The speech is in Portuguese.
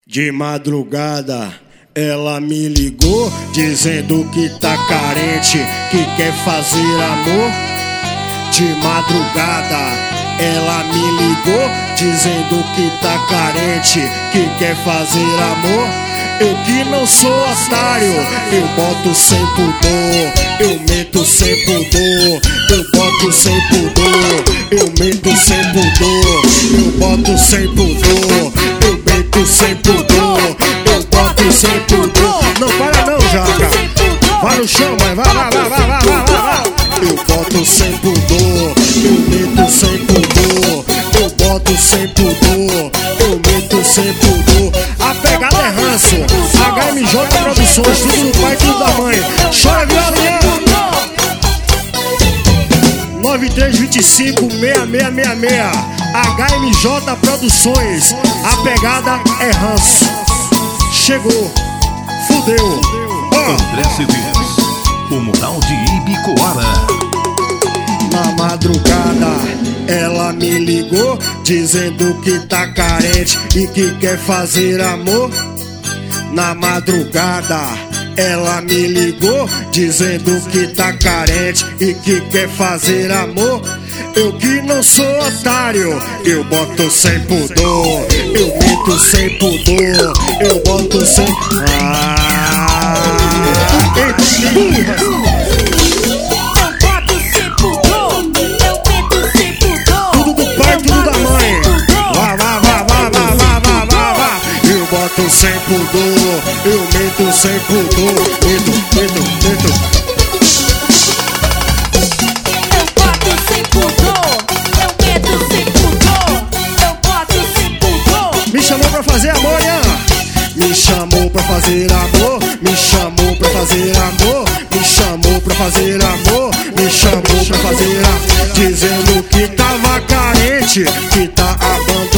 De madrugada ela me ligou, dizendo que tá carente, que quer fazer amor. De madrugada ela me ligou, dizendo que tá carente, que quer fazer amor. Eu que não sou otário, eu boto sem pudor, eu meto sem pudor, eu boto sem pudor, eu meto sem pudor, eu boto sem pudor, eu meto sem pudor, eu boto sem pudor. Não para não, Jaca, vai no chão, vai. Eu boto sem pudor, eu meto sem pudor, eu boto sem pudor, eu meto sem pudor. A pegada é ranço, HMJ Produções, tudo do pai, tudo da mãe. Chora violinha 9325-6666. HMJ Produções, a pegada é ranço. Chegou, fudeu. André Cedês, o mural de Ibicoara. Na madrugada ela me ligou, dizendo que tá carente e que quer fazer amor. Na madrugada ela me ligou, dizendo que tá carente e que quer fazer amor. Eu que não sou otário, eu boto sem pudor, eu meto sem pudor, eu boto sem... Tudo do pai, tudo da mãe. Eu boto sem pudor, eu meto sem pudor, meto. Me chamou pra fazer amor, né? Me chamou pra fazer amor, me chamou pra fazer amor, me chamou pra fazer amor, me chamou pra fazer amor. Dizendo que tava carente, que tá abandonado.